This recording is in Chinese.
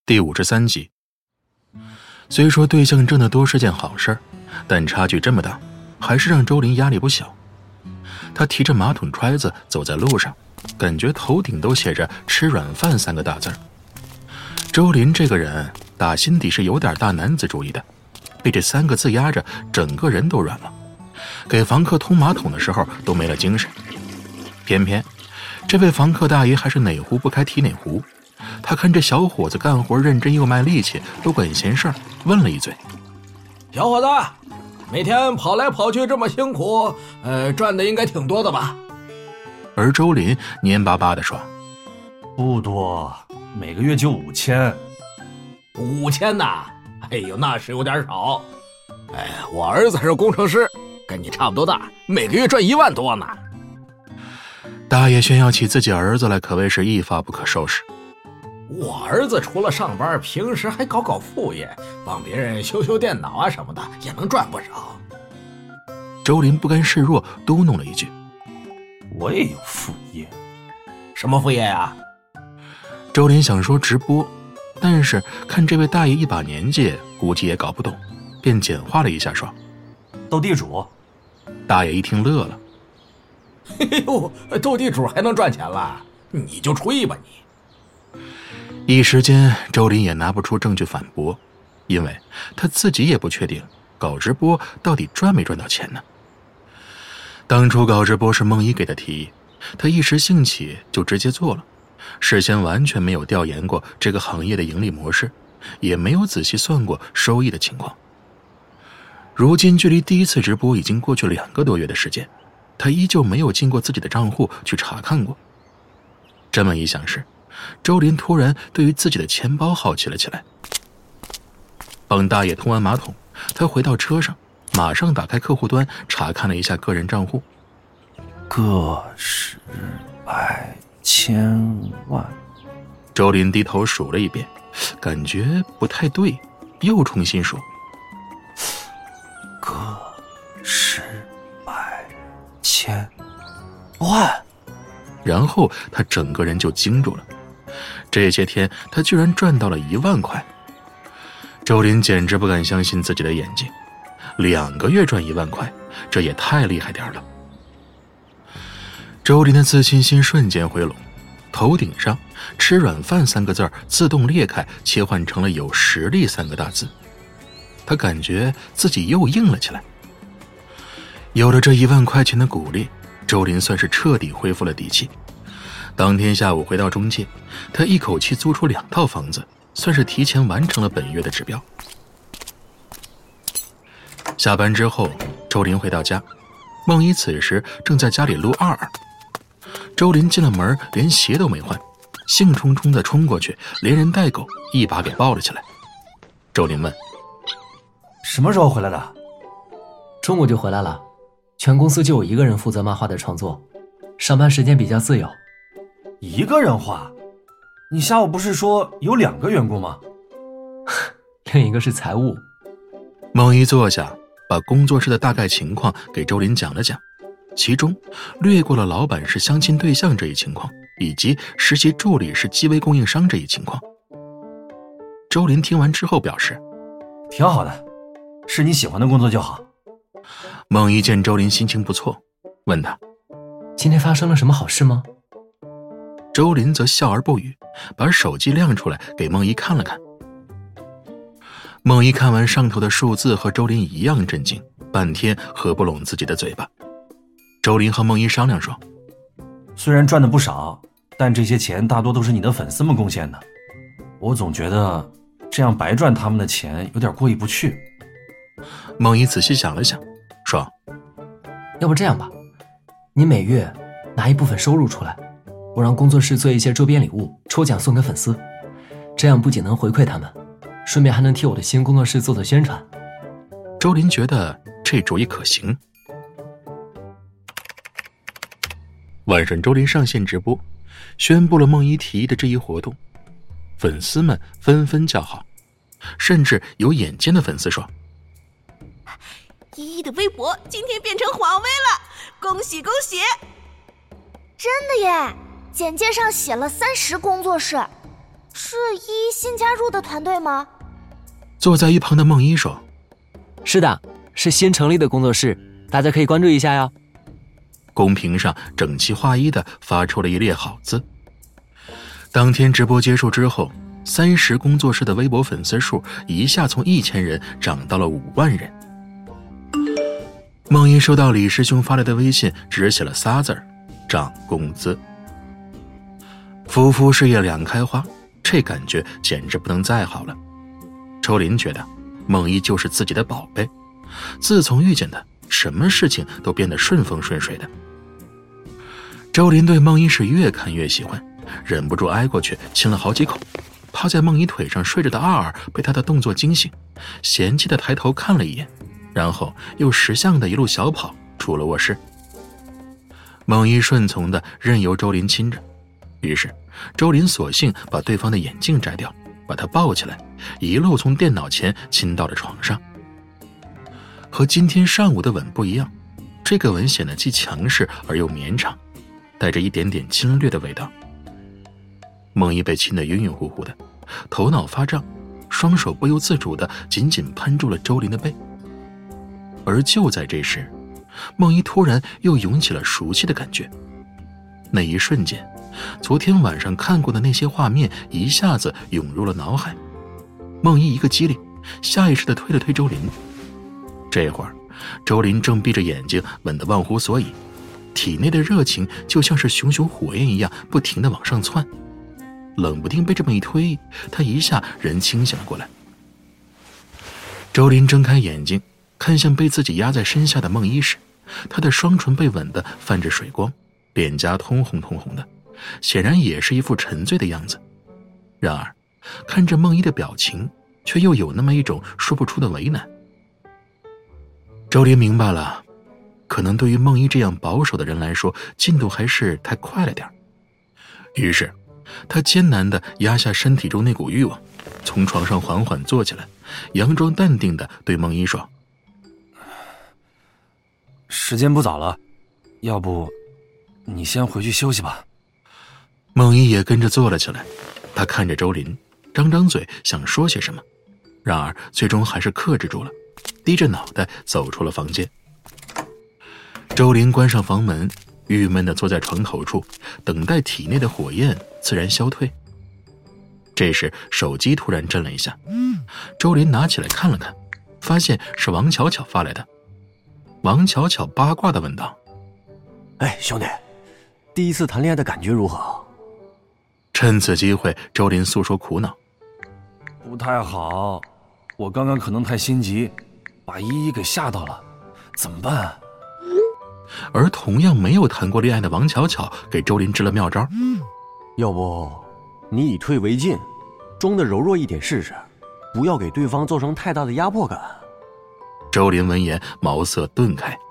第53集。虽说对象挣得多是件好事，但差距这么大，还是让周林压力不小。他提着马桶揣子走在路上，感觉头顶都写着吃软饭3个大字。周林这个人打心底是有点大男子主义的，被这3个字压着，整个人都软了，给房客通马桶的时候都没了精神。偏偏这位房客大爷还是哪壶不开提哪壶，他看这小伙子干活认真又卖力气，不管闲事儿，问了一嘴： 小伙子，每天跑来跑去这么辛苦，赚的应该挺多的吧？ 而周林蔫巴巴地说： 不多，每个月就5000。 5000呐？哎呦，那是有点少。我儿子是工程师，跟你差不多大，每个月赚1万多呢。 大爷炫耀起自己儿子来，可谓是一发不可收拾。 我儿子除了上班，平时还搞副业，帮别人修电脑啊什么的，也能赚不少。 周林不甘示弱，嘟哝了一句： 我也有副业。 什么副业啊？ 周林想说直播，但是看这位大爷一把年纪，估计也搞不懂，便简化了一下说： 斗地主。 大爷一听乐了： 嘿呦，斗地主还能赚钱了？你就吹吧你。 一时间周林也拿不出证据反驳，因为他自己也不确定搞直播到底赚没赚到钱呢。当初搞直播是梦一给的提议，他一时兴起就直接做了，事先完全没有调研过这个行业的盈利模式，也没有仔细算过收益的情况。如今距离第一次直播已经过去2个多月的时间，他依旧没有进过自己的账户去查看过。这么一想时，周林突然对于自己的钱包好奇了起来。帮大爷通完马桶，他回到车上，马上打开客户端查看了一下个人账户。 个10百千万。 周林低头数了一遍，感觉不太对，又重新数。 个10百千万。 然后他整个人就惊住了，这些天他居然赚到了1万块。周林简直不敢相信自己的眼睛，2个月赚1万块，这也太厉害点了。周林的自信心瞬间回笼，头顶上吃软饭3个字自动裂开，切换成了有实力3个大字。他感觉自己又硬了起来。有了这1万块钱的鼓励，周林算是彻底恢复了底气。当天下午回到中介，他一口气租出2套房子，算是提前完成了本月的指标。下班之后，周林回到家，梦一此时正在家里撸22。周林进了门，连鞋都没换，兴冲冲地冲过去，连人带狗一把给抱了起来。周林问： 什么时候回来的？ 中午就回来了，全公司就我一个人负责漫画的创作，上班时间比较自由。 一个人画？你下午不是说有2个员工吗？ 另一个是财务。 梦一坐下，把工作室的大概情况给周林讲了讲，其中略过了老板是相亲对象这一情况，以及实习助理是机微供应商这一情况。周林听完之后表示： 挺好的，是你喜欢的工作就好。 梦一见周林心情不错，问他： 今天发生了什么好事吗？ 周林则笑而不语，把手机亮出来给梦一看了看。梦一看完上头的数字，和周林一样震惊，半天合不拢自己的嘴巴。周林和梦一商量说： 虽然赚的不少，但这些钱大多都是你的粉丝们贡献的，我总觉得这样白赚他们的钱有点过意不去。 梦一仔细想了想，说： 要不这样吧，你每月拿一部分收入出来，我让工作室做一些周边礼物，抽奖送给粉丝，这样不仅能回馈他们，顺便还能替我的新工作室做宣传。 周林觉得这主意可行。晚上周林上线直播，宣布了梦一提议的这一活动，粉丝们纷纷叫好，甚至有眼尖的粉丝说： 依依的微博今天变成华为了，恭喜恭喜！ 真的耶，简介上写了30工作室， 是依依新加入的团队吗？ 坐在一旁的梦一说：“ 是的，是新成立的工作室，大家可以关注一下哟。” 公屏上整齐划一地发出了一列好字。当天直播结束之后，30工作室的微博粉丝数一下从1000人涨到了5万人。梦一收到李师兄发来的微信，只写了仨字儿：涨工资。夫妇事业两开花，这感觉简直不能再好了。周林觉得梦一就是自己的宝贝，自从遇见他，什么事情都变得顺风顺水的。周林对梦一是越看越喜欢，忍不住挨过去亲了好几口。趴在梦一腿上睡着的二二被他的动作惊醒，嫌弃地抬头看了一眼，然后又识相的一路小跑出了卧室。梦一顺从的任由周林亲着，于是周林索性把对方的眼镜摘掉，把他抱起来，一路从电脑前亲到了床上。和今天上午的吻不一样，这个吻显得既强势而又绵长，带着一点点侵略的味道。梦一被亲得晕晕乎乎的，头脑发胀，双手不由自主地紧紧攀住了周林的背。而就在这时，梦一突然又涌起了熟悉的感觉。那一瞬间，昨天晚上看过的那些画面一下子涌入了脑海。梦一一个机灵，下意识地推了推周林。这会儿，周林正闭着眼睛吻得忘乎所以，体内的热情就像是熊熊火焰一样不停地往上窜。冷不丁被这么一推，他一下人清醒了过来。周林睁开眼睛，看向被自己压在身下的梦一时，他的双唇被吻得泛着水光，脸颊通红通红的，显然也是一副沉醉的样子。然而看着梦一的表情，却又有那么一种说不出的为难。周林明白了，可能对于梦一这样保守的人来说，进度还是太快了点。于是他艰难地压下身体中那股欲望，从床上缓缓坐起来，佯装淡定地对梦一说：“ 时间不早了，要不你先回去休息吧。” 梦一也跟着坐了起来，他看着周林，张张嘴想说些什么，然而最终还是克制住了，低着脑袋走出了房间。周林关上房门，郁闷地坐在床头处，等待体内的火焰自然消退。这时手机突然震了一下，周林拿起来看了看，发现是王巧巧发来的。王巧巧八卦地问道：“ 哎，兄弟，第一次谈恋爱的感觉如何？” 趁此机会，周林诉说苦恼：“ 不太好，我刚刚可能太心急，把依依给吓到了，怎么办？” 而同样没有谈过恋爱的王巧巧给周林支了妙招：“ 要不你以退为进，装的柔弱一点试试，不要给对方造成太大的压迫感。” 周林闻言茅塞顿开。